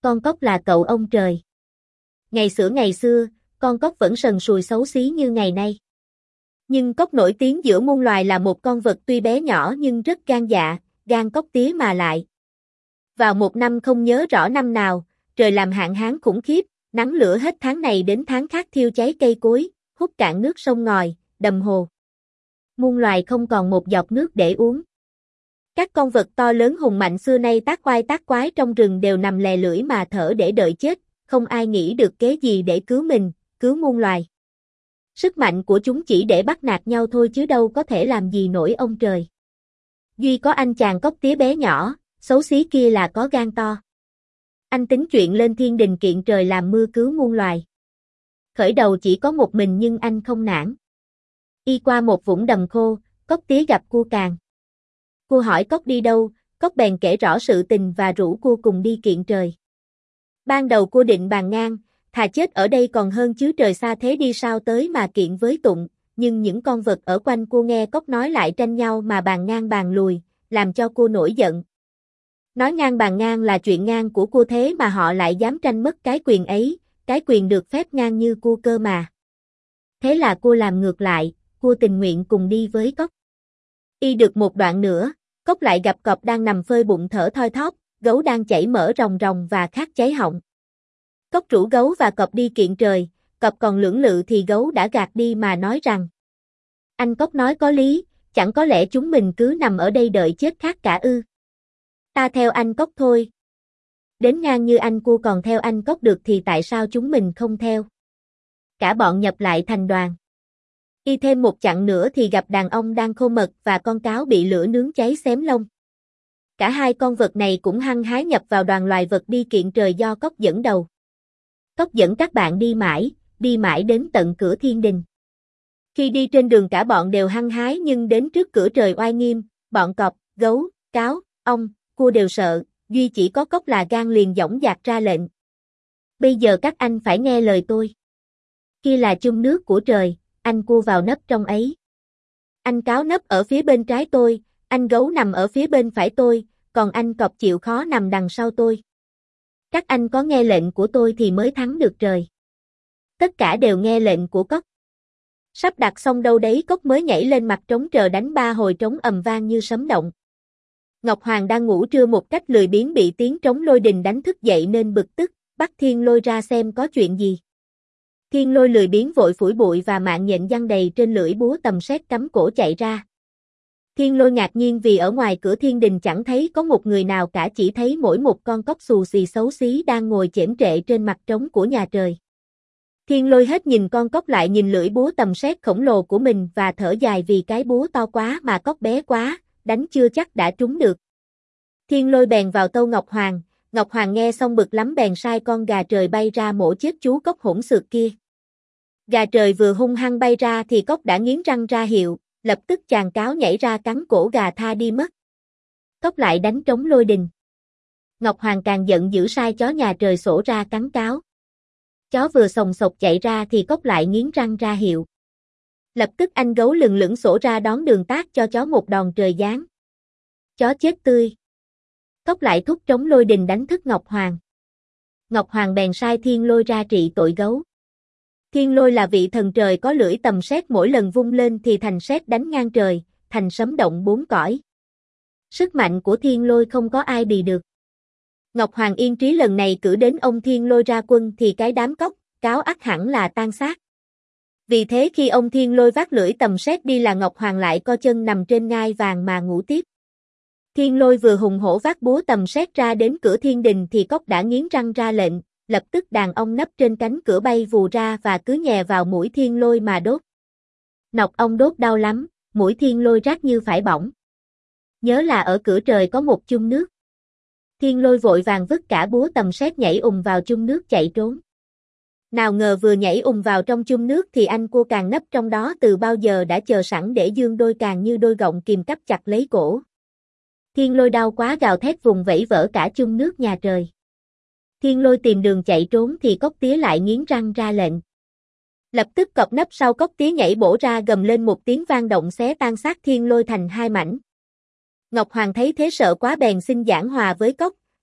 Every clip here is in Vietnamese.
con cóc là cậu ông trời. Ngày xưa, con cóc vẫn sần sùi xấu xí như ngày nay. Nhưng cóc nổi tiếng giữa muôn loài là một con vật tuy bé nhỏ nhưng rất gan dạ, gan cóc tía mà lại. Vào một năm không nhớ rõ năm nào, trời làm hạn hán khủng khiếp, nắng lửa hết tháng này đến tháng khác thiêu cháy cây cối, hút cạn nước sông ngòi, đầm hồ. Muôn loài không còn một giọt nước để uống. Các con vật to lớn hùng mạnh xưa nay tác oai tác quái trong rừng đều nằm lè lưỡi mà thở để đợi chết, không ai nghĩ được kế gì để cứu mình, cứu muôn loài. Sức mạnh của chúng chỉ để bắt nạt nhau thôi chứ đâu có thể làm gì nổi ông trời. Duy có anh chàng cóc tía bé nhỏ, xấu xí kia là có gan to. Anh tính chuyện lên thiên đình kiện trời làm mưa cứu muôn loài. Khởi đầu chỉ có một mình nhưng anh không nản. Y qua một vũng đầm khô, cóc tía gặp cua càng. Cua hỏi cóc đi đâu, cóc bèn kể rõ sự tình và rủ cua cùng đi kiện trời. Ban đầu cua định bàn ngang, thà chết ở đây còn hơn chứ trời xa thế đi sao tới mà kiện với tụng, nhưng những con vật ở quanh cua nghe cóc nói lại tranh nhau mà bàn ngang bàn lùi, làm cho cua nổi giận. Nói ngang bàn ngang là chuyện ngang của cua thế mà họ lại dám tranh mất cái quyền ấy, cái quyền được phép ngang như cua cơ mà. Thế là cua làm ngược lại, cua tình nguyện cùng đi với cóc. Y được một đoạn nữa, cóc lại gặp cọp đang nằm phơi bụng thở thoi thóp, gấu đang chảy mỡ ròng ròng và khát cháy họng. Cóc rủ gấu và cọp đi kiện trời, cọp còn lưỡng lự thì gấu đã gạt đi mà nói rằng: anh cóc nói có lý, chẳng có lẽ chúng mình cứ nằm ở đây đợi chết khát cả ư? Ta theo anh cóc thôi. Đến ngang như anh cua còn theo anh cóc được thì tại sao chúng mình không theo? Cả bọn nhập lại thành đoàn. Y thêm một chặng nữa thì gặp đàn ông đang khô mật và con cáo bị lửa nướng cháy xém lông. Cả hai con vật này cũng hăng hái nhập vào đoàn loài vật đi kiện trời do cóc dẫn đầu. Cóc dẫn các bạn đi mãi đến tận cửa thiên đình. Khi đi trên đường cả bọn đều hăng hái nhưng đến trước cửa trời oai nghiêm, bọn cọp, gấu, cáo, ong, cua đều sợ, duy chỉ có cóc là gan liền dõng dạc ra lệnh. Bây giờ các anh phải nghe lời tôi. Kia là chung nước của trời, anh cua vào nấp trong ấy. Anh cáo nấp ở phía bên trái tôi, anh gấu nằm ở phía bên phải tôi, còn anh cọp chịu khó nằm đằng sau tôi. Các anh có nghe lệnh của tôi thì mới thắng được trời. Tất cả đều nghe lệnh của cóc. Sắp đặt xong đâu đấy cóc mới nhảy lên mặt trống trời đánh 3 hồi trống ầm vang như sấm động. Ngọc Hoàng đang ngủ trưa một cách lười biếng bị tiếng trống lôi đình đánh thức dậy nên bực tức, bắt Thiên Lôi ra xem có chuyện gì. Thiên Lôi lười biếng vội phủi bụi và mạng nhện giăng đầy trên lưỡi búa tầm sét cắm cổ chạy ra. Thiên Lôi ngạc nhiên vì ở ngoài cửa thiên đình chẳng thấy có một người nào cả, chỉ thấy mỗi một con cóc xù xì xấu xí đang ngồi chễm trệ trên mặt trống của nhà trời. Thiên Lôi hết nhìn con cóc lại nhìn lưỡi búa tầm sét khổng lồ của mình và thở dài vì cái búa to quá mà cóc bé quá, đánh chưa chắc đã trúng được. Thiên Lôi bèn vào tâu Ngọc Hoàng nghe xong bực lắm bèn sai con gà trời bay ra mổ chết chú cóc hỗn xược kia. Gà trời vừa hung hăng bay ra thì cóc đã nghiến răng ra hiệu, lập tức chàng cáo nhảy ra cắn cổ gà tha đi mất. Cóc lại đánh trống lôi đình. Ngọc Hoàng càng giận dữ sai chó nhà trời sổ ra cắn cáo. Chó vừa sồng sộc chạy ra thì cóc lại nghiến răng ra hiệu. Lập tức anh gấu lừng lững sổ ra đón đường tát cho chó một đòn trời giáng. Chó chết tươi. Cóc lại thúc trống lôi đình đánh thức Ngọc Hoàng. Ngọc Hoàng bèn sai Thiên Lôi ra trị tội gấu. Thiên Lôi là vị thần trời có lưỡi tầm sét, mỗi lần vung lên thì thành sét đánh ngang trời, thành sấm động bốn cõi. Sức mạnh của Thiên Lôi không có ai bì được. Ngọc Hoàng yên trí lần này cử đến ông Thiên Lôi ra quân thì cái đám cóc, cáo ắt hẳn là tan xác. Vì thế khi ông Thiên Lôi vác lưỡi tầm sét đi là Ngọc Hoàng lại co chân nằm trên ngai vàng mà ngủ tiếp. Thiên Lôi vừa hùng hổ vác búa tầm sét ra đến cửa thiên đình thì cóc đã nghiến răng ra lệnh, lập tức đàn ong nấp trên cánh cửa bay vù ra và cứ nhè vào mũi Thiên Lôi mà đốt. Nọc ong đốt đau lắm, mũi Thiên Lôi rát như phải bỏng. Nhớ là ở cửa trời có một chung nước. Thiên Lôi vội vàng vứt cả búa tầm sét nhảy vào chung nước chạy trốn. Nào ngờ vừa nhảy vào trong chung nước thì anh cua càng nấp trong đó từ bao giờ đã chờ sẵn để dương đôi càng như đôi gọng kìm cắp chặt lấy cổ. Thiên Lôi đau quá gào thét vùng vẫy vỡ cả chung nước nhà trời. Thiên Lôi tìm đường chạy trốn thì cóc tía lại nghiến răng ra lệnh. Lập tức cọp nấp sau cóc tía nhảy bổ ra gầm lên một tiếng vang động xé tan xác Thiên Lôi thành hai mảnh. Ngọc Hoàng thấy thế sợ quá bèn xin giảng hòa với cóc,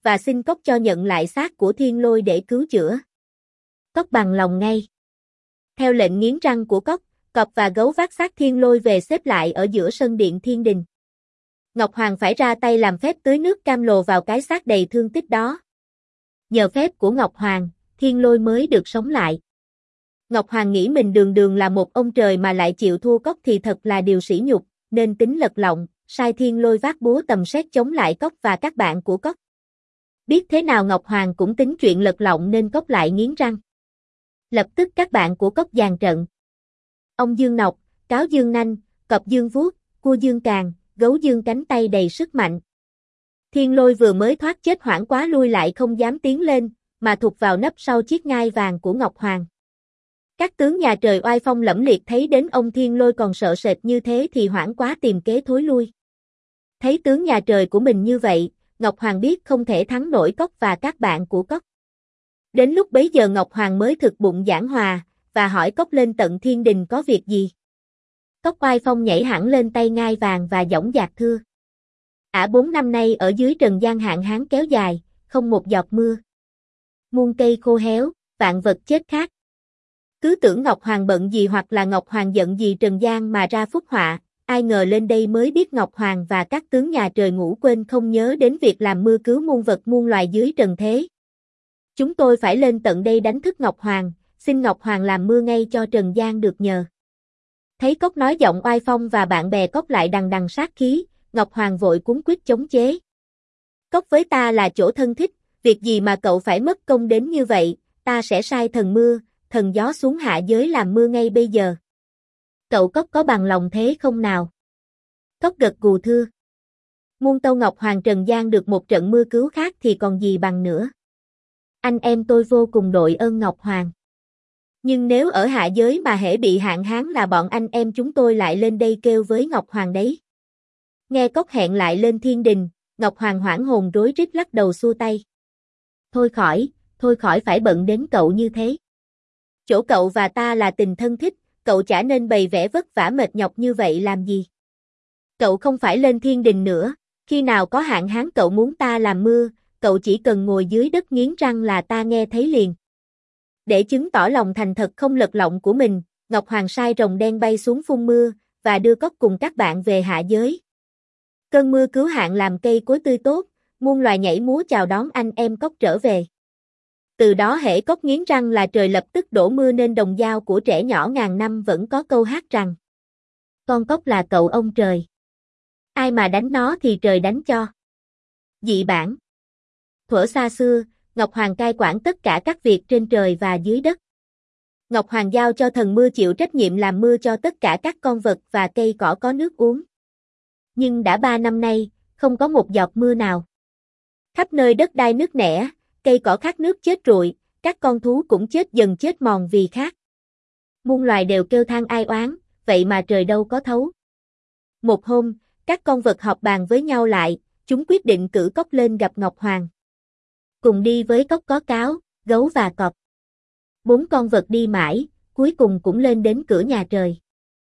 và xin cốc cho nhận lại xác của Thiên Lôi để cứu chữa. Cốc bằng lòng ngay. Theo lệnh nghiến răng của cốc, cọp và gấu vác xác Thiên Lôi về xếp lại ở giữa sân điện thiên đình. Ngọc Hoàng phải ra tay làm phép tưới nước cam lồ vào cái xác đầy thương tích đó. Nhờ phép của Ngọc Hoàng, Thiên Lôi mới được sống lại. Ngọc Hoàng nghĩ mình đường đường là một ông trời mà lại chịu thua cốc thì thật là điều sỉ nhục, nên tính lật lọng, sai Thiên Lôi vác búa tầm xét chống lại cốc và các bạn của cốc. Biết thế nào Ngọc Hoàng cũng tính chuyện lật lọng nên cốc lại nghiến răng. Lập tức các bạn của cốc dàn trận. Ông dương nọc, cáo dương nanh, cọp dương vuốt, cua dương càng, gấu dương cánh tay đầy sức mạnh. Thiên Lôi vừa mới thoát chết hoảng quá lui lại không dám tiến lên, mà thụt vào nấp sau chiếc ngai vàng của Ngọc Hoàng. Các tướng nhà trời oai phong lẫm liệt thấy đến ông Thiên Lôi còn sợ sệt như thế thì hoảng quá tìm kế thối lui. Thấy tướng nhà trời của mình như vậy, Ngọc Hoàng biết không thể thắng nổi cốc và các bạn của cốc. Đến lúc bấy giờ Ngọc Hoàng mới thực bụng giảng hòa, và hỏi cốc lên tận thiên đình có việc gì. Cốc oai phong nhảy hẳn lên tay ngai vàng và dõng dạc thưa. 4 năm nay ở dưới trần gian hạn hán kéo dài, không một giọt mưa. Muôn cây khô héo, vạn vật chết khát. Cứ tưởng Ngọc Hoàng bận gì hoặc là Ngọc Hoàng giận gì trần gian mà ra phúc họa, ai ngờ lên đây mới biết Ngọc Hoàng và các tướng nhà trời ngủ quên không nhớ đến việc làm mưa cứu muôn vật muôn loài dưới trần thế. Chúng tôi phải lên tận đây đánh thức Ngọc Hoàng, xin Ngọc Hoàng làm mưa ngay cho trần gian được nhờ. Thấy cốc nói giọng oai phong và bạn bè cốc lại đằng đằng sát khí, Ngọc Hoàng vội cuống quýt chống chế. Cốc với ta là chỗ thân thích, việc gì mà cậu phải mất công đến như vậy, ta sẽ sai thần mưa, thần gió xuống hạ giới làm mưa ngay bây giờ. Cậu Cốc có bằng lòng thế không nào? Cốc gật gù thưa. Muôn tâu Ngọc Hoàng trần gian được một trận mưa cứu khác thì còn gì bằng nữa. Anh em tôi vô cùng đội ơn Ngọc Hoàng. Nhưng nếu ở hạ giới mà hễ bị hạn hán là bọn anh em chúng tôi lại lên đây kêu với Ngọc Hoàng đấy. Nghe Cốc hẹn lại lên thiên đình, Ngọc Hoàng hoảng hồn rối rít lắc đầu xua tay. Thôi khỏi phải bận đến cậu như thế. Chỗ cậu và ta là tình thân thích, cậu chả nên bày vẽ vất vả mệt nhọc như vậy làm gì. Cậu không phải lên thiên đình nữa, khi nào có hạn hán cậu muốn ta làm mưa, cậu chỉ cần ngồi dưới đất nghiến răng là ta nghe thấy liền. Để chứng tỏ lòng thành thật không lật lọng của mình, Ngọc Hoàng sai rồng đen bay xuống phun mưa, và đưa Cốc cùng các bạn về hạ giới. Cơn mưa cứu hạn làm cây cối tươi tốt, muôn loài nhảy múa chào đón anh em Cốc trở về. Từ đó hễ Cốc nghiến răng là trời lập tức đổ mưa nên đồng dao của trẻ nhỏ ngàn năm vẫn có câu hát rằng: Con Cốc là cậu ông trời. Ai mà đánh nó thì trời đánh cho. Dị bản. Thuở xa xưa, Ngọc Hoàng cai quản tất cả các việc trên trời và dưới đất. Ngọc Hoàng giao cho thần mưa chịu trách nhiệm làm mưa cho tất cả các con vật và cây cỏ có nước uống. Nhưng đã 3 năm nay, không có một giọt mưa nào. Khắp nơi đất đai nứt nẻ, cây cỏ khát nước chết rụi, các con thú cũng chết dần chết mòn vì khát. Muôn loài đều kêu than ai oán, vậy mà trời đâu có thấu. Một hôm, các con vật họp bàn với nhau lại, chúng quyết định cử Cốc lên gặp Ngọc Hoàng. Cùng đi với Cốc có cáo, gấu và cọp. 4 con vật đi mãi, cuối cùng cũng lên đến cửa nhà trời.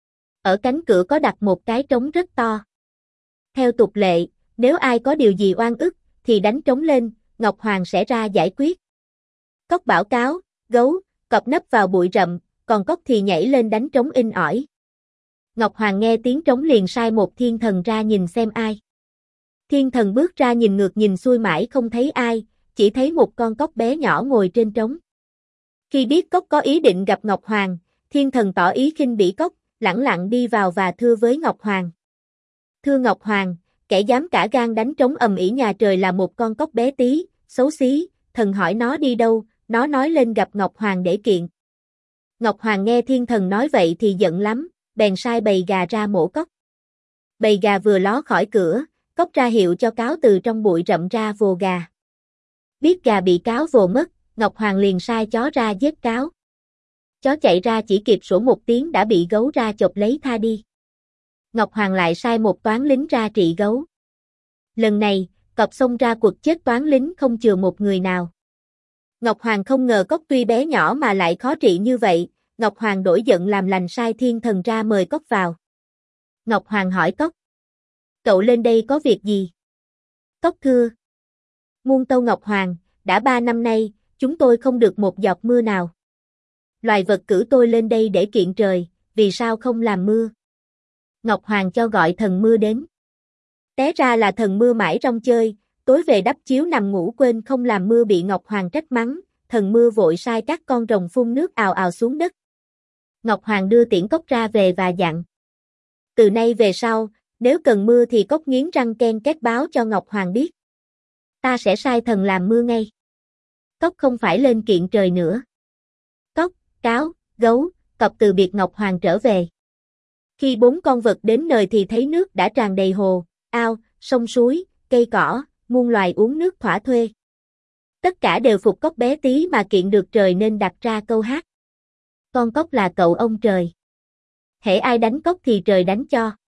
Ở cánh cửa có đặt một cái trống rất to. Theo tục lệ, nếu ai có điều gì oan ức, thì đánh trống lên, Ngọc Hoàng sẽ ra giải quyết. Cốc bảo cáo, gấu, cọp nấp vào bụi rậm, còn Cốc thì nhảy lên đánh trống inh ỏi. Ngọc Hoàng nghe tiếng trống liền sai một thiên thần ra nhìn xem ai. Thiên thần bước ra nhìn ngược nhìn xuôi mãi không thấy ai, chỉ thấy một con cóc bé nhỏ ngồi trên trống. Khi biết Cốc có ý định gặp Ngọc Hoàng, thiên thần tỏ ý khinh bỉ Cốc, lẳng lặng đi vào và thưa với Ngọc Hoàng. Thưa Ngọc Hoàng, kẻ dám cả gan đánh trống ầm ĩ nhà trời là một con cóc bé tí, xấu xí, thần hỏi nó đi đâu, nó nói lên gặp Ngọc Hoàng để kiện. Ngọc Hoàng nghe thiên thần nói vậy thì giận lắm, bèn sai bầy gà ra mổ Cốc. Bầy gà vừa ló khỏi cửa, Cốc ra hiệu cho cáo từ trong bụi rậm ra vồ gà. Biết gà bị cáo vồ mất, Ngọc Hoàng liền sai chó ra giết cáo. Chó chạy ra chỉ kịp sủa một tiếng đã bị gấu ra chộp lấy tha đi. Ngọc Hoàng lại sai một toán lính ra trị gấu. Lần này, cọp xông ra quật chết toán lính không chừa một người nào. Ngọc Hoàng không ngờ Cốc tuy bé nhỏ mà lại khó trị như vậy, Ngọc Hoàng đổi giận làm lành sai thiên thần ra mời Cốc vào. Ngọc Hoàng hỏi Cốc: Cậu lên đây có việc gì? Cốc thưa: Muôn tâu Ngọc Hoàng, đã 3 năm nay, chúng tôi không được một giọt mưa nào. Loài vật cử tôi lên đây để kiện trời, vì sao không làm mưa? Ngọc Hoàng cho gọi thần mưa đến. Té ra là thần mưa mãi rong chơi, tối về đắp chiếu nằm ngủ quên không làm mưa bị Ngọc Hoàng trách mắng, thần mưa vội sai các con rồng phun nước ào ào xuống đất. Ngọc Hoàng đưa tiễn cốc ra về và dặn. Từ nay về sau, nếu cần mưa thì cốc nghiến răng ken két báo cho Ngọc Hoàng biết. Ta sẽ sai thần làm mưa ngay. Cốc không phải lên kiện trời nữa. Cốc, cáo, gấu, cọp từ biệt Ngọc Hoàng trở về. Khi 4 con vật đến nơi thì thấy nước đã tràn đầy hồ, ao, sông suối, cây cỏ, muôn loài uống nước thỏa thuê. Tất cả đều phục cốc bé tí mà kiện được trời nên đặt ra câu hát. Con cốc là cậu ông trời. Hễ ai đánh cốc thì trời đánh cho.